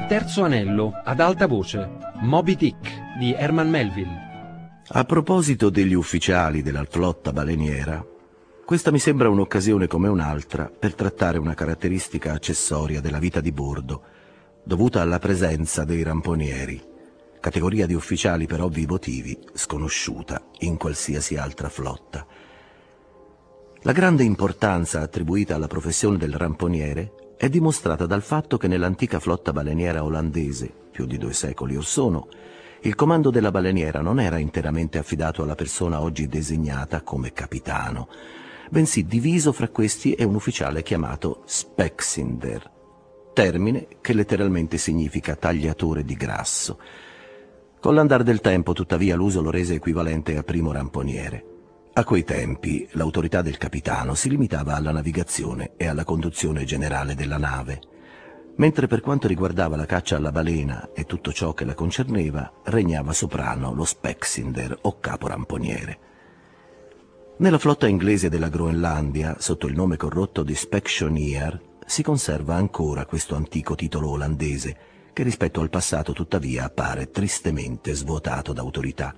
Terzo anello, ad alta voce, Moby Dick di Herman Melville. A proposito degli ufficiali della flotta baleniera, questa mi sembra un'occasione come un'altra per trattare una caratteristica accessoria della vita di bordo, dovuta alla presenza dei ramponieri, categoria di ufficiali per ovvi motivi sconosciuta in qualsiasi altra flotta. La grande importanza attribuita alla professione del ramponiere è dimostrata dal fatto che nell'antica flotta baleniera olandese, più di 2 secoli or sono, il comando della baleniera non era interamente affidato alla persona oggi designata come capitano, bensì diviso fra questi e un ufficiale chiamato Spexinder, termine che letteralmente significa tagliatore di grasso. Con l'andar del tempo, tuttavia, l'uso lo rese equivalente a primo ramponiere. A quei tempi l'autorità del capitano si limitava alla navigazione e alla conduzione generale della nave, mentre per quanto riguardava la caccia alla balena e tutto ciò che la concerneva, regnava soprano lo Spexinder o capo ramponiere. Nella flotta inglese della Groenlandia, sotto il nome corrotto di Specksioneer, si conserva ancora questo antico titolo olandese, che rispetto al passato tuttavia appare tristemente svuotato d'autorità.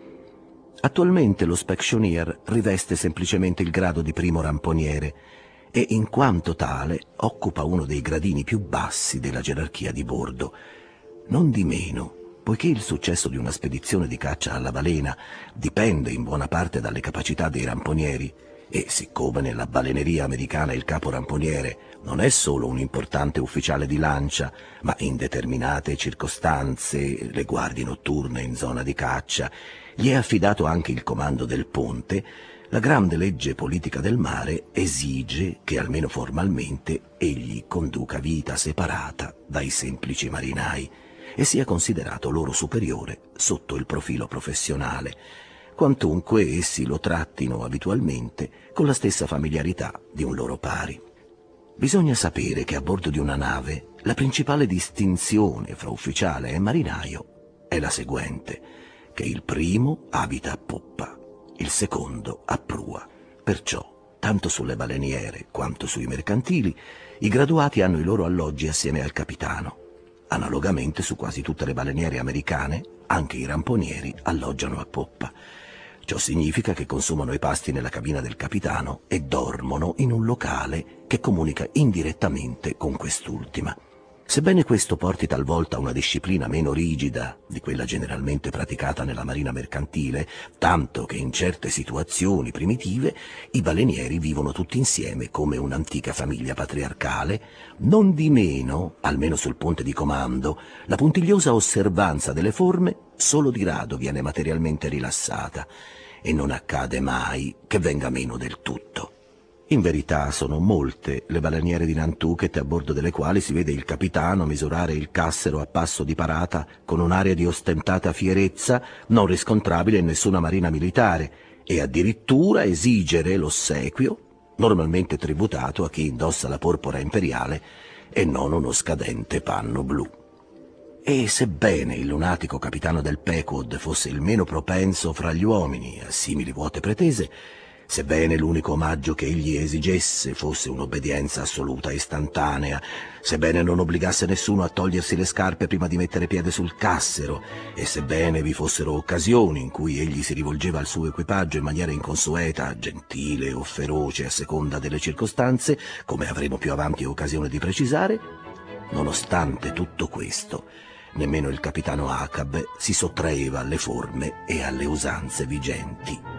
Attualmente lo Specksioneer riveste semplicemente il grado di primo ramponiere e, in quanto tale, occupa uno dei gradini più bassi della gerarchia di bordo. Non di meno, poiché il successo di una spedizione di caccia alla balena dipende in buona parte dalle capacità dei ramponieri, e siccome nella baleneria americana il capo ramponiere non è solo un importante ufficiale di lancia, ma in determinate circostanze le guardie notturne in zona di caccia, gli è affidato anche il comando del ponte, la grande legge politica del mare esige che almeno formalmente egli conduca vita separata dai semplici marinai e sia considerato loro superiore sotto il profilo professionale, quantunque essi lo trattino abitualmente con la stessa familiarità di un loro pari. Bisogna sapere che a bordo di una nave la principale distinzione fra ufficiale e marinaio è la seguente, che il primo abita a poppa, il secondo a prua. Perciò, tanto sulle baleniere quanto sui mercantili, i graduati hanno i loro alloggi assieme al capitano. Analogamente su quasi tutte le baleniere americane, anche i ramponieri alloggiano a poppa. Ciò significa che consumano i pasti nella cabina del capitano e dormono in un locale che comunica indirettamente con quest'ultima. Sebbene questo porti talvolta a una disciplina meno rigida di quella generalmente praticata nella marina mercantile, tanto che in certe situazioni primitive i balenieri vivono tutti insieme come un'antica famiglia patriarcale, non di meno, almeno sul ponte di comando, la puntigliosa osservanza delle forme solo di rado viene materialmente rilassata e non accade mai che venga meno del tutto. In verità sono molte le baleniere di Nantucket a bordo delle quali si vede il capitano misurare il cassero a passo di parata con un'aria di ostentata fierezza non riscontrabile in nessuna marina militare e addirittura esigere l'ossequio, normalmente tributato a chi indossa la porpora imperiale e non uno scadente panno blu. E sebbene il lunatico capitano del Pequod fosse il meno propenso fra gli uomini a simili vuote pretese, sebbene l'unico omaggio che egli esigesse fosse un'obbedienza assoluta e istantanea, sebbene non obbligasse nessuno a togliersi le scarpe prima di mettere piede sul cassero, e sebbene vi fossero occasioni in cui egli si rivolgeva al suo equipaggio in maniera inconsueta, gentile o feroce a seconda delle circostanze, come avremo più avanti occasione di precisare, nonostante tutto questo, nemmeno il capitano Ahab si sottraeva alle forme e alle usanze vigenti.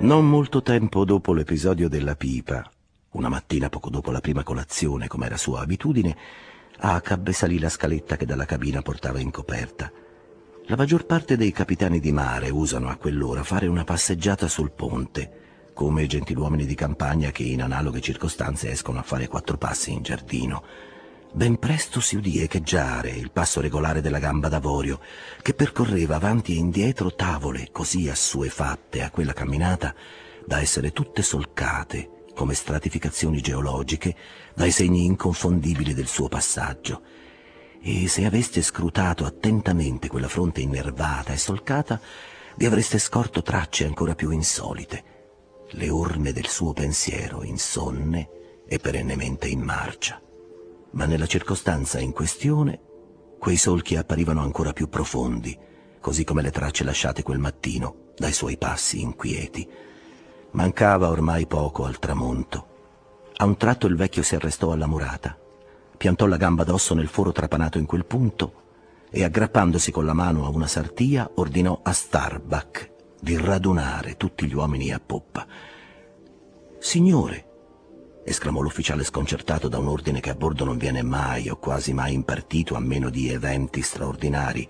Non molto tempo dopo l'episodio della pipa, una mattina poco dopo la prima colazione, come era sua abitudine, Acab salì la scaletta che dalla cabina portava in coperta. La maggior parte dei capitani di mare usano a quell'ora fare una passeggiata sul ponte, come gentiluomini di campagna che in analoghe circostanze escono a fare 4 passi in giardino. Ben presto si udì echeggiare il passo regolare della gamba d'avorio, che percorreva avanti e indietro tavole così assuefatte a quella camminata da essere tutte solcate come stratificazioni geologiche dai segni inconfondibili del suo passaggio. E se aveste scrutato attentamente quella fronte innervata e solcata, vi avreste scorto tracce ancora più insolite, le orme del suo pensiero insonne e perennemente in marcia. Ma nella circostanza in questione, quei solchi apparivano ancora più profondi, così come le tracce lasciate quel mattino dai suoi passi inquieti. Mancava ormai poco al tramonto. A un tratto il vecchio si arrestò alla murata, piantò la gamba d'osso nel foro trapanato in quel punto e, aggrappandosi con la mano a una sartia, ordinò a Starbuck di radunare tutti gli uomini a poppa. «Signore», esclamò l'ufficiale sconcertato da un ordine che a bordo non viene mai o quasi mai impartito a meno di eventi straordinari.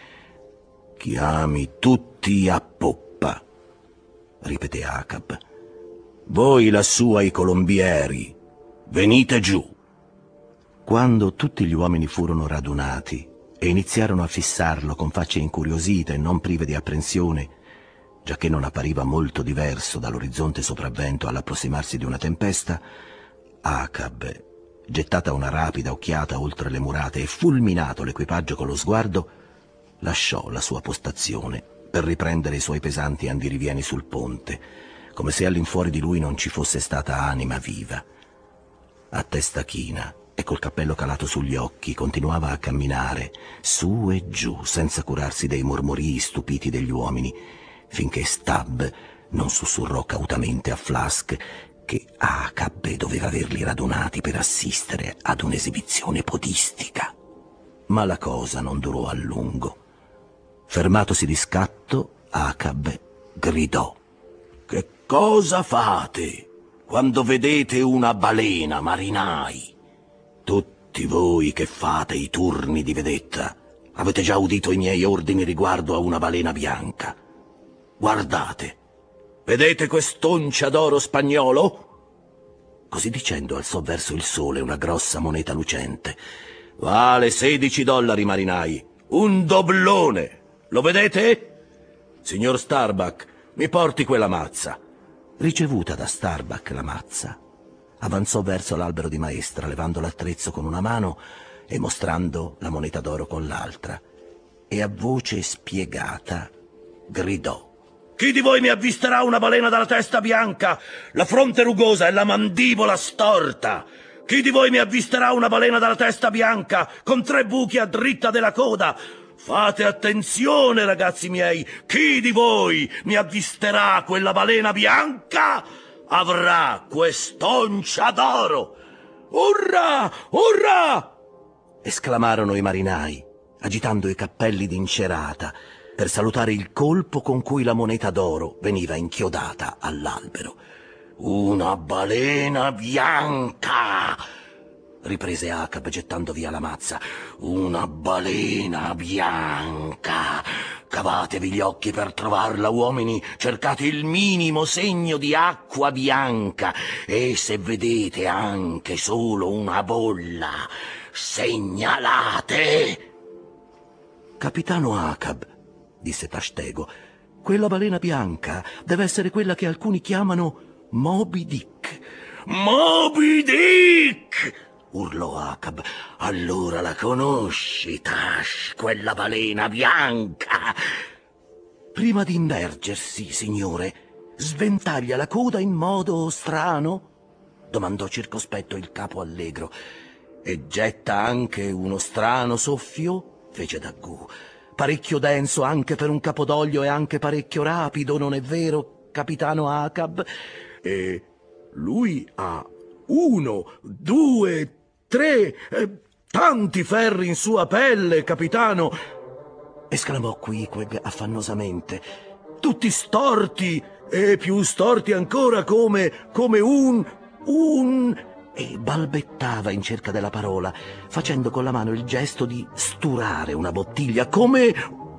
«Chiami tutti a poppa», ripeté Acab. «Voi lassù ai colombieri, venite giù». Quando tutti gli uomini furono radunati e iniziarono a fissarlo con facce incuriosite e non prive di apprensione, giacché non appariva molto diverso dall'orizzonte sopravvento all'approssimarsi di una tempesta, Acab, gettata una rapida occhiata oltre le murate e fulminato l'equipaggio con lo sguardo, lasciò la sua postazione per riprendere i suoi pesanti andirivieni sul ponte, come se all'infuori di lui non ci fosse stata anima viva. A testa china e col cappello calato sugli occhi continuava a camminare su e giù senza curarsi dei mormorii stupiti degli uomini, finché Stubb non sussurrò cautamente a Flask che Acab doveva averli radunati per assistere ad un'esibizione podistica. Ma la cosa non durò a lungo. Fermatosi di scatto, Acab gridò: «Che cosa fate quando vedete una balena, marinai? Tutti voi che fate i turni di vedetta avete già udito i miei ordini riguardo a una balena bianca. Guardate, vedete quest'oncia d'oro spagnolo?» Così dicendo alzò verso il sole una grossa moneta lucente. «Vale $16, marinai, un doblone. Lo vedete? Signor Starbuck, mi porti quella mazza». Ricevuta da Starbuck la mazza, avanzò verso l'albero di maestra, levando l'attrezzo con una mano e mostrando la moneta d'oro con l'altra, e a voce spiegata gridò: «Chi di voi mi avvisterà una balena dalla testa bianca, la fronte rugosa e la mandibola storta? Chi di voi mi avvisterà una balena dalla testa bianca, con 3 buchi a dritta della coda? Fate attenzione, ragazzi miei, chi di voi mi avvisterà quella balena bianca avrà quest'oncia d'oro!» «Urrà! Urrà!» esclamarono i marinai, agitando i cappelli d'incerata per salutare il colpo con cui la moneta d'oro veniva inchiodata all'albero. «Una balena bianca!» riprese Acab gettando via la mazza. «Una balena bianca! Cavatevi gli occhi per trovarla, uomini, cercate il minimo segno di acqua bianca, e se vedete anche solo una bolla, segnalate!» «Capitano Acab», disse Tashtego, «quella balena bianca deve essere quella che alcuni chiamano Moby Dick». «Moby Dick!» urlò Acab. «Allora la conosci, Tash, quella balena bianca?» «Prima di immergersi, signore, sventaglia la coda in modo strano?» domandò circospetto il capo allegro. «E getta anche uno strano soffio?» fece Daggù. «Parecchio denso anche per un capodoglio e anche parecchio rapido, non è vero, capitano Acab?» «E lui ha 1, 2, 3, tanti ferri in sua pelle, capitano!» esclamò Queequeg affannosamente. tutti storti, e più storti ancora come un... E balbettava in cerca della parola, facendo con la mano il gesto di sturare una bottiglia, come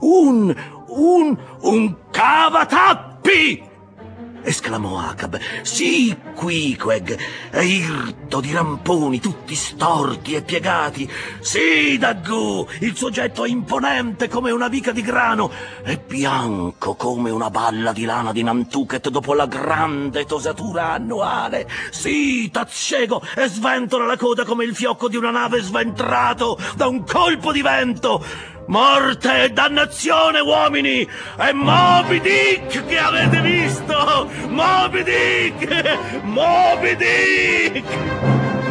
un cavatappi! Esclamò Acab. Sì, Queequeg, è irto di ramponi, tutti storti e piegati. Sì, Daggù, il suo getto è imponente come una vica di grano, è bianco come una balla di lana di Nantucket dopo la grande tosatura annuale. Sì, Tazcego, e sventola la coda come il fiocco di una nave sventrato da un colpo di vento. Morte e dannazione, uomini! È Moby Dick che avete visto! Moby Dick! Moby Dick!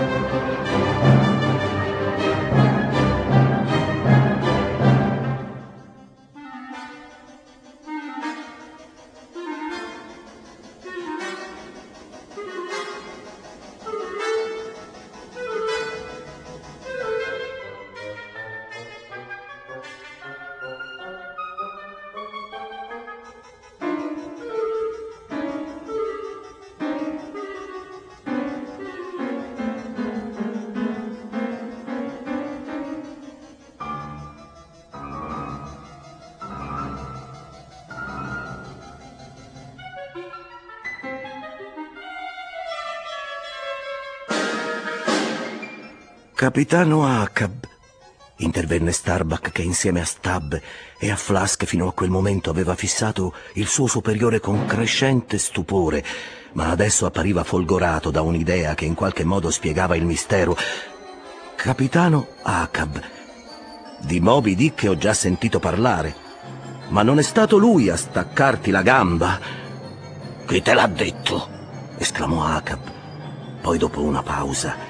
Capitano Acab, intervenne Starbuck, che insieme a Stubb e a Flask fino a quel momento aveva fissato il suo superiore con crescente stupore, ma adesso appariva folgorato da un'idea che in qualche modo spiegava il mistero. Capitano Acab, di Moby Dick ho già sentito parlare, ma non è stato lui a staccarti la gamba? Chi te l'ha detto? Esclamò Acab. Poi, dopo una pausa: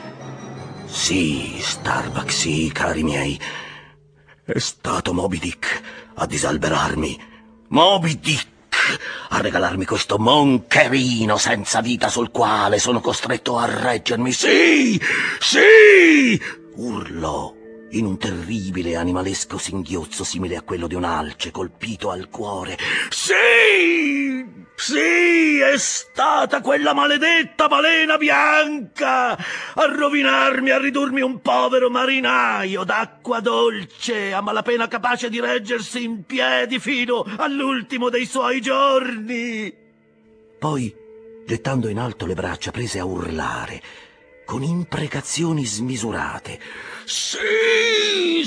sì, Starbuck, sì, cari miei. È stato Moby Dick a disalberarmi. Moby Dick a regalarmi questo moncherino senza vita sul quale sono costretto a reggermi. Sì, sì! Urlò in un terribile animalesco singhiozzo simile a quello di un alce colpito al cuore. Sì! Sì, è stata quella maledetta balena bianca a rovinarmi, a ridurmi un povero marinaio d'acqua dolce, a malapena capace di reggersi in piedi fino all'ultimo dei suoi giorni. Poi, gettando in alto le braccia, prese a urlare con imprecazioni smisurate. Sì,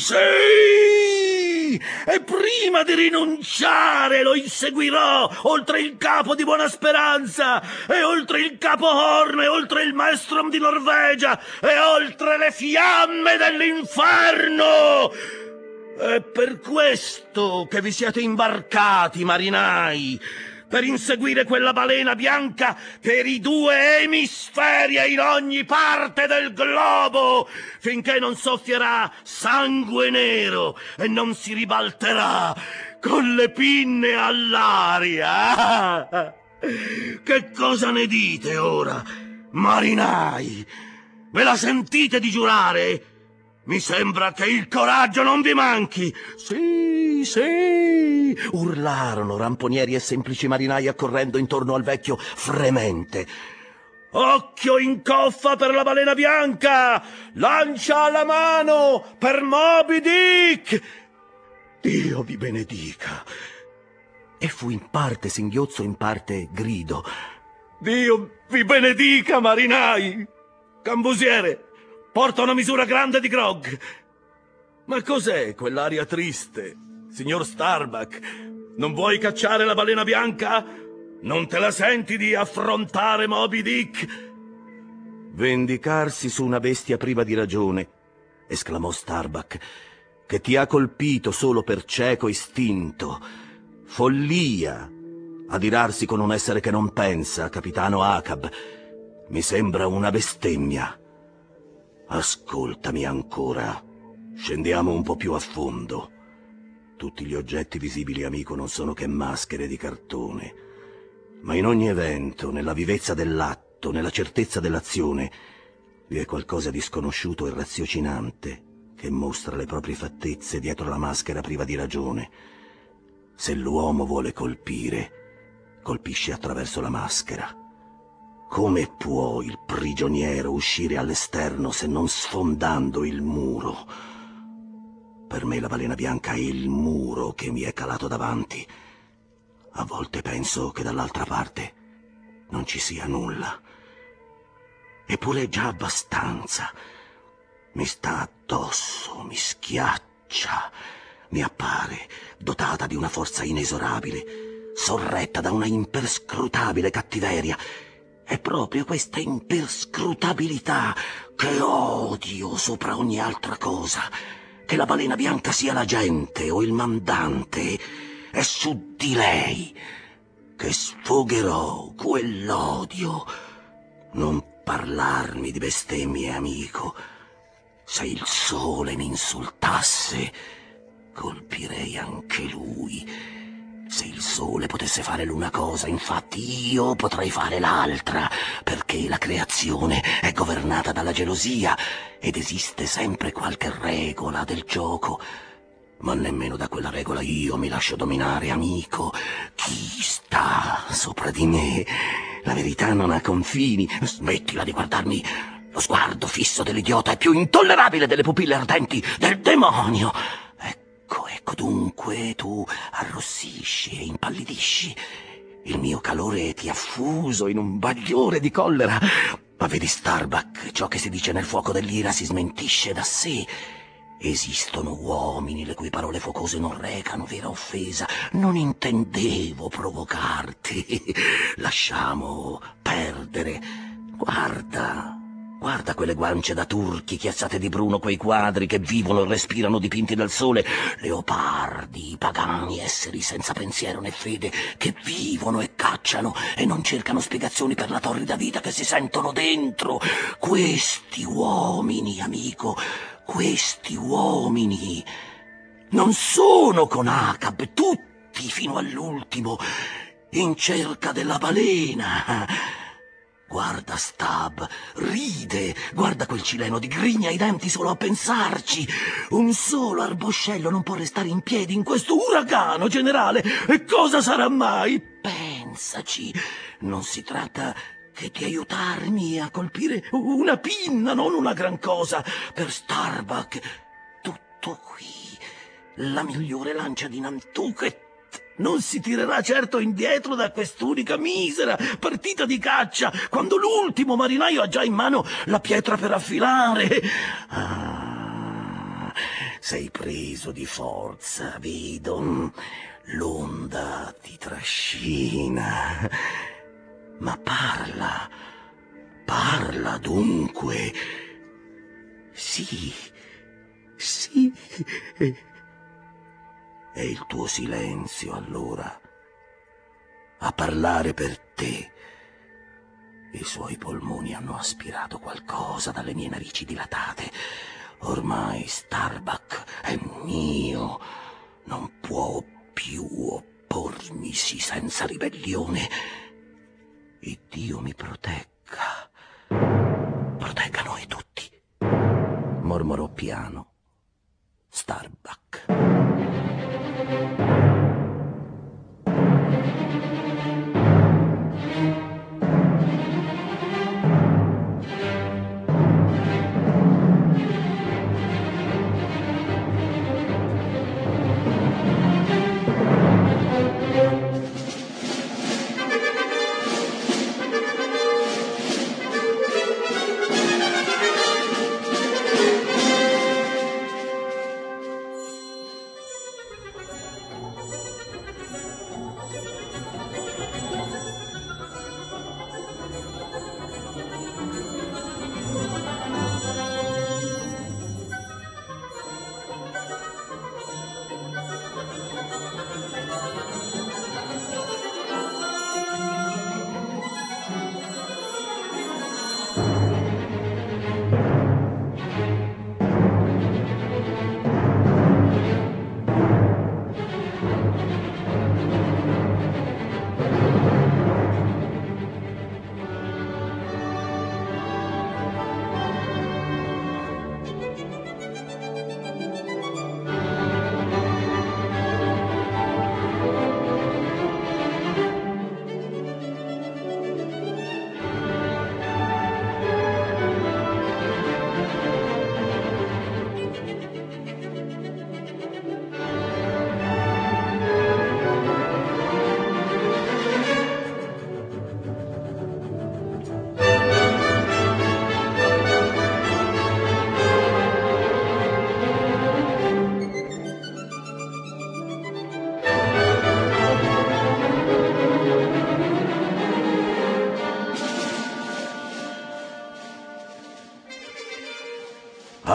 sì! E prima di rinunciare lo inseguirò oltre il capo di Buona Speranza, e oltre il capo Horn, e oltre il Maelstrom di Norvegia, e oltre le fiamme dell'inferno! È per questo che vi siete imbarcati, marinai, per inseguire quella balena bianca per i 2 emisferi e in ogni parte del globo, finché non soffierà sangue nero e non si ribalterà con le pinne all'aria. Che cosa ne dite ora, marinai? Ve la sentite di giurare? Mi sembra che il coraggio non vi manchi. Sì, sì, urlarono ramponieri e semplici marinai accorrendo intorno al vecchio fremente. Occhio in coffa per la balena bianca! Lancia alla mano per Moby Dick! Dio vi benedica! E fu in parte singhiozzo, in parte grido. Dio vi benedica, marinai! Cambusiere, porta una misura grande di grog. Ma cos'è quell'aria triste, signor Starbuck? Non vuoi cacciare la balena bianca? Non te la senti di affrontare Moby Dick? Vendicarsi su una bestia priva di ragione, esclamò Starbuck, che ti ha colpito solo per cieco istinto. Follia adirarsi con un essere che non pensa, capitano Acab. Mi sembra una bestemmia. Ascoltami ancora. Scendiamo un po' più a fondo. Tutti gli oggetti visibili, amico, non sono che maschere di cartone. Ma in ogni evento, nella vivezza dell'atto, nella certezza dell'azione, vi è qualcosa di sconosciuto e raziocinante che mostra le proprie fattezze dietro la maschera priva di ragione. Se l'uomo vuole colpire, colpisce attraverso la maschera. Come può il prigioniero uscire all'esterno se non sfondando il muro? Per me la balena bianca è il muro che mi è calato davanti. A volte penso che dall'altra parte non ci sia nulla. Eppure è già abbastanza. Mi sta addosso, mi schiaccia, mi appare dotata di una forza inesorabile, sorretta da una imperscrutabile cattiveria. È proprio questa imperscrutabilità che odio sopra ogni altra cosa. Che la balena bianca sia l'agente o il mandante, è su di lei che sfogherò quell'odio. Non parlarmi di bestemmie, amico. Se il sole mi insultasse, colpirei anche lui. Se il sole potesse fare l'una cosa, infatti io potrei fare l'altra, perché la creazione è governata dalla gelosia ed esiste sempre qualche regola del gioco. Ma nemmeno da quella regola io mi lascio dominare, amico. Chi sta sopra di me? La verità non ha confini. Smettila di guardarmi. Lo sguardo fisso dell'idiota è più intollerabile delle pupille ardenti del demonio. Ecco dunque, tu arrossisci e impallidisci. Il mio calore ti ha fuso in un bagliore di collera. Ma vedi, Starbuck, ciò che si dice nel fuoco dell'ira si smentisce da sé. Esistono uomini le cui parole fuocose non recano vera offesa. Non intendevo provocarti. Lasciamo perdere. Guarda quelle guance da turchi chiazzate di bruno, quei quadri che vivono e respirano dipinti dal sole, leopardi, pagani, esseri senza pensiero né fede, che vivono e cacciano e non cercano spiegazioni per la torrida vita che si sentono dentro. Questi uomini, amico, questi uomini non sono con Acab, tutti fino all'ultimo, in cerca della balena. Guarda Stab, ride, guarda quel cileno, digrigna i denti solo a pensarci. Un solo arboscello non può restare in piedi in questo uragano generale. E cosa sarà mai? Pensaci, non si tratta che di aiutarmi a colpire una pinna, non una gran cosa. Per Starbuck, tutto qui, la migliore lancia di Nantucket. Non si tirerà certo indietro da quest'unica misera partita di caccia, quando l'ultimo marinaio ha già in mano la pietra per affilare. Ah, sei preso di forza, vedo. L'onda ti trascina. Ma parla dunque. Sì. È il tuo silenzio, allora, a parlare per te. I suoi polmoni hanno aspirato qualcosa dalle mie narici dilatate. Ormai Starbuck è mio. Non può più oppormisi senza ribellione. E Dio mi protegga. Protegga noi tutti. Mormorò piano Starbuck.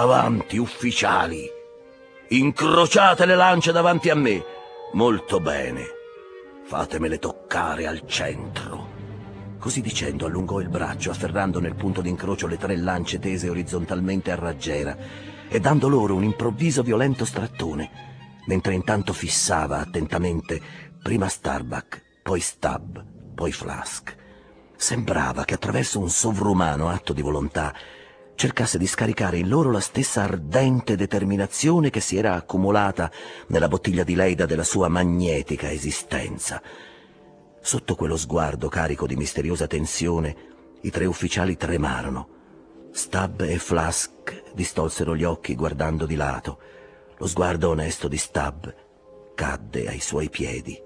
Avanti, ufficiali! Incrociate le lance davanti a me. Molto bene. Fatemele toccare al centro. Così dicendo allungò il braccio, afferrando nel punto d'incrocio le 3 lance tese orizzontalmente a raggiera e dando loro un improvviso violento strattone, mentre intanto fissava attentamente prima Starbuck, poi Stubb, poi Flask. Sembrava che attraverso un sovrumano atto di volontà cercasse di scaricare in loro la stessa ardente determinazione che si era accumulata nella bottiglia di Leida della sua magnetica esistenza. Sotto quello sguardo carico di misteriosa tensione, i 3 ufficiali tremarono. Stubb e Flask distolsero gli occhi guardando di lato. Lo sguardo onesto di Stubb cadde ai suoi piedi.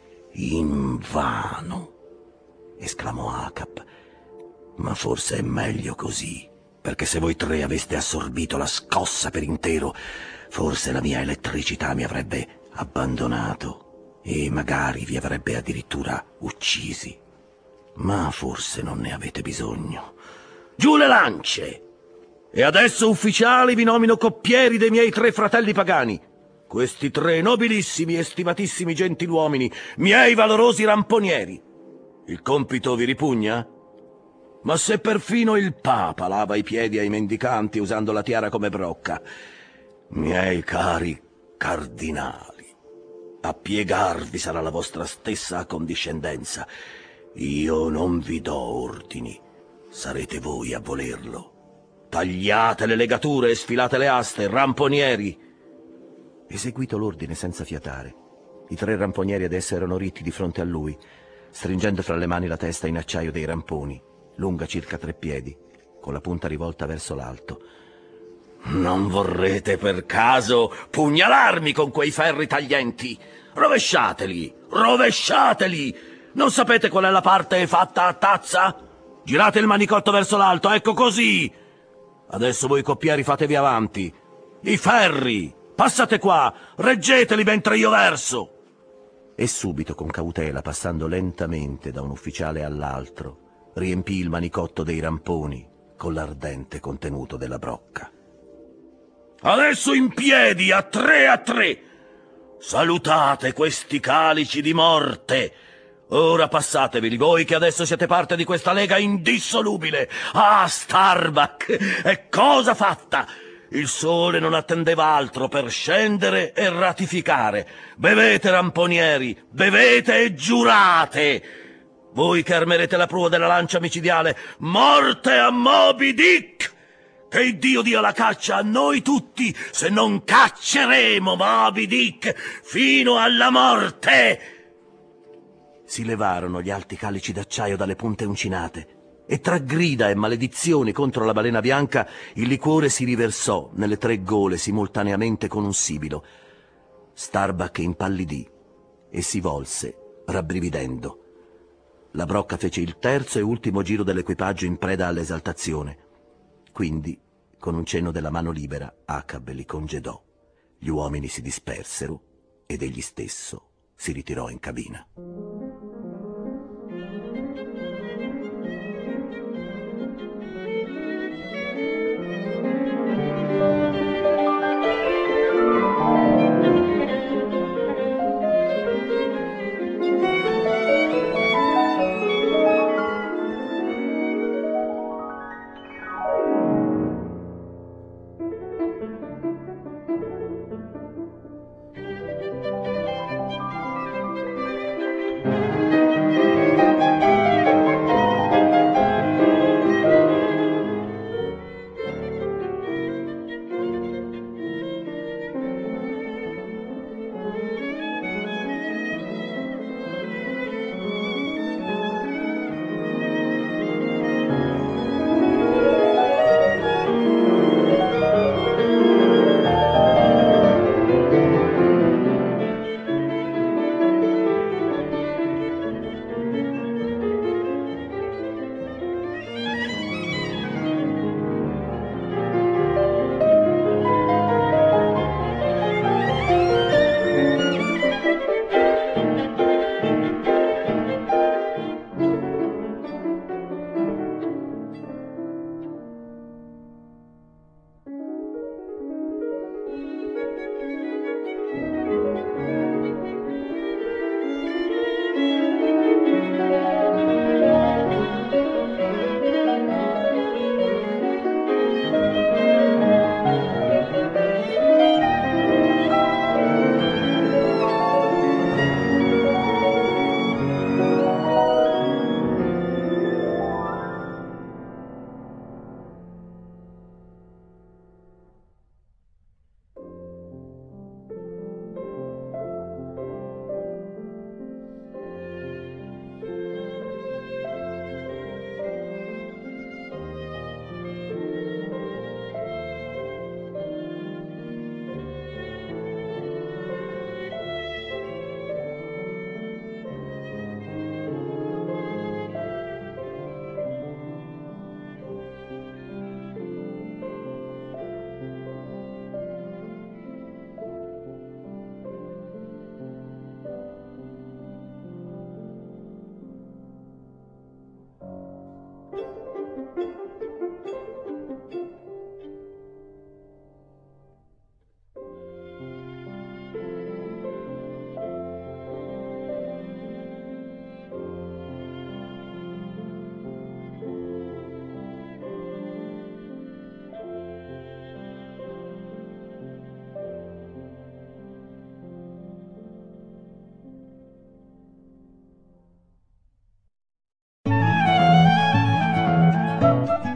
«Invano!» esclamò Acap. «Ma forse è meglio così, perché se voi 3 aveste assorbito la scossa per intero, forse la mia elettricità mi avrebbe abbandonato e magari vi avrebbe addirittura uccisi. Ma forse non ne avete bisogno. Giù le lance! E adesso, ufficiali, vi nomino coppieri dei miei 3 fratelli pagani. Questi 3 nobilissimi e stimatissimi gentiluomini, miei valorosi ramponieri. Il compito vi ripugna? Ma se perfino il Papa lava i piedi ai mendicanti usando la tiara come brocca, miei cari cardinali, a piegarvi sarà la vostra stessa accondiscendenza. Io non vi do ordini, sarete voi a volerlo. Tagliate le legature e sfilate le aste, ramponieri!» Eseguito l'ordine senza fiatare, i 3 ramponieri adesso erano ritti di fronte a lui, stringendo fra le mani la testa in acciaio dei ramponi, lunga circa 3 piedi, con la punta rivolta verso l'alto. «Non vorrete per caso pugnalarmi con quei ferri taglienti? Rovesciateli! Rovesciateli! Non sapete qual è la parte fatta a tazza? Girate il manicotto verso l'alto, ecco così! Adesso voi coppieri fatevi avanti. I ferri! Passate qua! Reggeteli mentre io verso!» E subito, con cautela, passando lentamente da un ufficiale all'altro, riempì il manicotto dei ramponi con l'ardente contenuto della brocca. «Adesso in piedi, a 3! Salutate questi calici di morte! Ora passateveli voi che adesso siete parte di questa lega indissolubile! Ah, Starbuck! È cosa fatta! Il sole non attendeva altro per scendere e ratificare. Bevete, ramponieri, bevete e giurate! Voi che armerete la prua della lancia micidiale, morte a Moby Dick! Che Iddio dia la caccia a noi tutti, se non cacceremo Moby Dick fino alla morte!» Si levarono gli alti calici d'acciaio dalle punte uncinate e tra grida e maledizioni contro la balena bianca il liquore si riversò nelle 3 gole simultaneamente con un sibilo. Starbuck impallidì e si volse, rabbrividendo. La brocca fece il terzo e ultimo giro dell'equipaggio in preda all'esaltazione. Quindi, con un cenno della mano libera, Acab li congedò. Gli uomini si dispersero ed egli stesso si ritirò in cabina.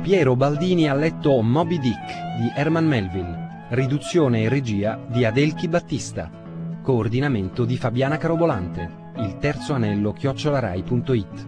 Piero Baldini ha letto Moby Dick di Herman Melville, riduzione e regia di Adelchi Battista, coordinamento di Fabiana Carobolante, il terzo anello @rai.it.